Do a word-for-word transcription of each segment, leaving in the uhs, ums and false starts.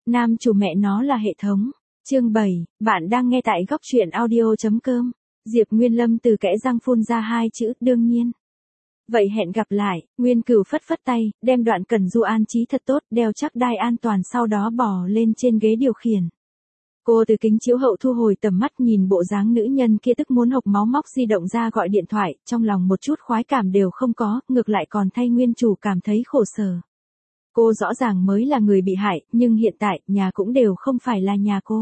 Nam chủ mẹ nó là hệ thống. Chương bảy, bạn đang nghe tại góc truyện audio chấm com. Diệp Nguyên Lâm từ kẽ răng phun ra hai chữ, đương nhiên. Vậy hẹn gặp lại, Nguyên Cửu phất phất tay, đem Đoạn Cẩn Du an trí thật tốt, đeo chắc đai an toàn sau đó bò lên trên ghế điều khiển. Cô từ kính chiếu hậu thu hồi tầm mắt nhìn bộ dáng nữ nhân kia tức muốn hộc máu móc di động ra gọi điện thoại, trong lòng một chút khoái cảm đều không có, ngược lại còn thay nguyên chủ cảm thấy khổ sở. Cô rõ ràng mới là người bị hại, nhưng hiện tại, nhà cũng đều không phải là nhà cô.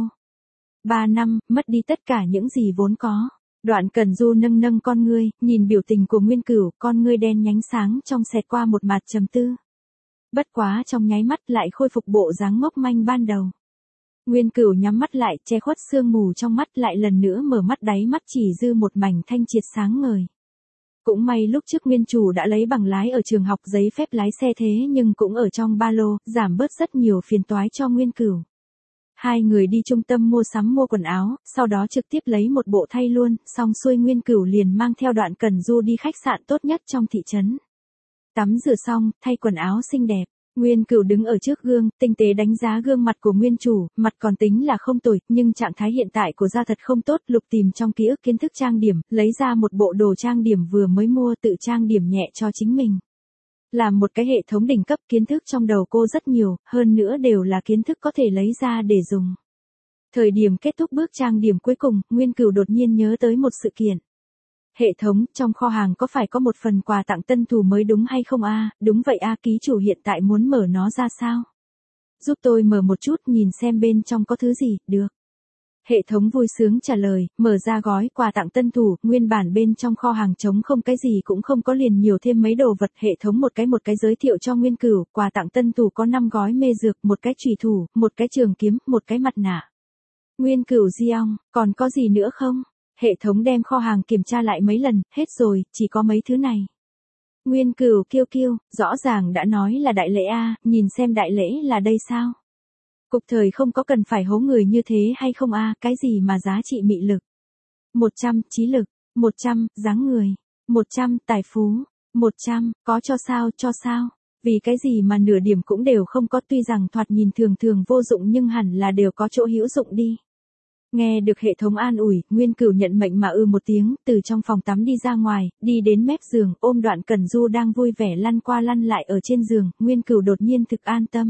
Ba năm, mất đi tất cả những gì vốn có. Đoạn Cẩn Du nâng nâng con ngươi, nhìn biểu tình của Nguyên Cửu, con ngươi đen nhánh sáng trong xẹt qua một mặt trầm tư. Bất quá trong nháy mắt lại khôi phục bộ dáng ngốc manh ban đầu. Nguyên Cửu nhắm mắt lại, che khuất sương mù trong mắt lại lần nữa mở mắt, đáy mắt chỉ dư một mảnh thanh triệt sáng ngời. Cũng may lúc trước nguyên chủ đã lấy bằng lái ở trường học giấy phép lái xe thế nhưng cũng ở trong ba lô, giảm bớt rất nhiều phiền toái cho Nguyên Cửu. Hai người đi trung tâm mua sắm mua quần áo, sau đó trực tiếp lấy một bộ thay luôn, xong xuôi Nguyên Cửu liền mang theo Đoạn Cẩn Du đi khách sạn tốt nhất trong thị trấn. Tắm rửa xong, thay quần áo xinh đẹp. Nguyên Cửu đứng ở trước gương, tinh tế đánh giá gương mặt của nguyên chủ, mặt còn tính là không tồi, nhưng trạng thái hiện tại của da thật không tốt, lục tìm trong ký ức kiến thức trang điểm, lấy ra một bộ đồ trang điểm vừa mới mua tự trang điểm nhẹ cho chính mình. Làm một cái hệ thống đỉnh cấp, kiến thức trong đầu cô rất nhiều, hơn nữa đều là kiến thức có thể lấy ra để dùng. Thời điểm kết thúc bước trang điểm cuối cùng, Nguyên Cửu đột nhiên nhớ tới một sự kiện. Hệ thống, trong kho hàng có phải có một phần quà tặng tân thủ mới đúng hay không a? Đúng vậy a, ký chủ hiện tại muốn mở nó ra sao? Giúp tôi mở một chút nhìn xem bên trong có thứ gì, được. Hệ thống vui sướng trả lời, mở ra gói quà tặng tân thủ, nguyên bản bên trong kho hàng trống không cái gì cũng không có, liền nhiều thêm mấy đồ vật. Hệ thống một cái một cái giới thiệu cho Nguyên Cửu, quà tặng tân thủ có năm gói mê dược, một cái chùy thủ, một cái trường kiếm, một cái mặt nạ. Nguyên Cửu di ong, còn có gì nữa không? Hệ thống đem kho hàng kiểm tra lại mấy lần, hết rồi, chỉ có mấy thứ này. Nguyên Cửu kêu kêu, rõ ràng đã nói là đại lễ a, nhìn xem đại lễ là đây sao? Cục thời không có cần phải hố người như thế hay không a, cái gì mà giá trị mị lực? một trăm, trí lực, một trăm, dáng người, một trăm, tài phú, một trăm, có cho sao, cho sao? Vì cái gì mà nửa điểm cũng đều không có, tuy rằng thoạt nhìn thường thường vô dụng nhưng hẳn là đều có chỗ hữu dụng đi. Nghe được hệ thống an ủi, Nguyên Cửu nhận mệnh mà ư một tiếng, từ trong phòng tắm đi ra ngoài, đi đến mép giường, ôm Đoạn Cẩn Du đang vui vẻ lăn qua lăn lại ở trên giường, Nguyên Cửu đột nhiên thực an tâm.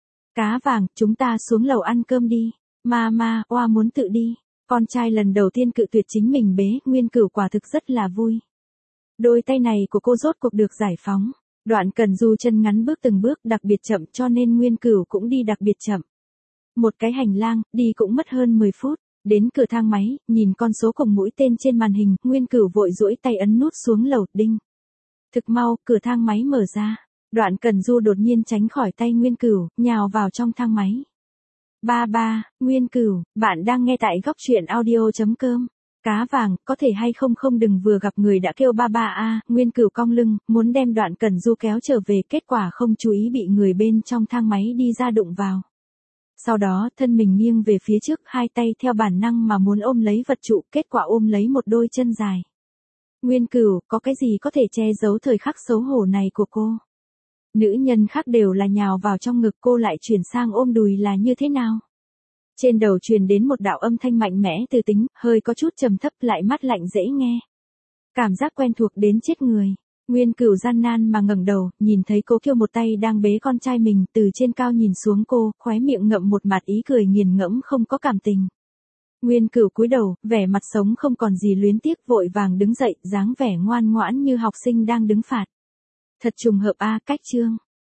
Cá vàng, chúng ta xuống lầu ăn cơm đi. Mama, oa muốn tự đi. Con trai lần đầu tiên cự tuyệt chính mình bế, Nguyên Cửu quả thực rất là vui. Đôi tay này của cô rốt cuộc được giải phóng. Đoạn Cẩn Du chân ngắn bước từng bước đặc biệt chậm cho nên Nguyên Cửu cũng đi đặc biệt chậm. Một cái hành lang, đi cũng mất hơn mười phút. Đến cửa thang máy, nhìn con số cùng mũi tên trên màn hình, Nguyên Cửu vội duỗi tay ấn nút xuống lầu, đinh. Thực mau, cửa thang máy mở ra. Đoạn Cẩn Du đột nhiên tránh khỏi tay Nguyên Cửu, nhào vào trong thang máy. Ba ba, Nguyên Cửu, bạn đang nghe tại góc truyện audio chấm com. Cá vàng, có thể hay không không đừng vừa gặp người đã kêu ba ba a, Nguyên Cửu cong lưng, muốn đem Đoạn Cẩn Du kéo trở về, kết quả không chú ý bị người bên trong thang máy đi ra đụng vào. Sau đó, thân mình nghiêng về phía trước, hai tay theo bản năng mà muốn ôm lấy vật trụ, kết quả ôm lấy một đôi chân dài. Nguyên Cửu, có cái gì có thể che giấu thời khắc xấu hổ này của cô? Nữ nhân khác đều là nhào vào trong ngực, cô lại chuyển sang ôm đùi là như thế nào? Trên đầu truyền đến một đạo âm thanh mạnh mẽ từ tính, hơi có chút trầm thấp lại mát lạnh dễ nghe. Cảm giác quen thuộc đến chết người. Nguyên Cửu gian nan mà ngẩng đầu, nhìn thấy Cố Kiêu một tay đang bế con trai mình, từ trên cao nhìn xuống cô, khóe miệng ngậm một mặt ý cười nghiền ngẫm không có cảm tình. Nguyên Cửu cúi đầu, vẻ mặt sống không còn gì luyến tiếc, vội vàng đứng dậy, dáng vẻ ngoan ngoãn như học sinh đang đứng phạt. Thật trùng hợp a, cách chương.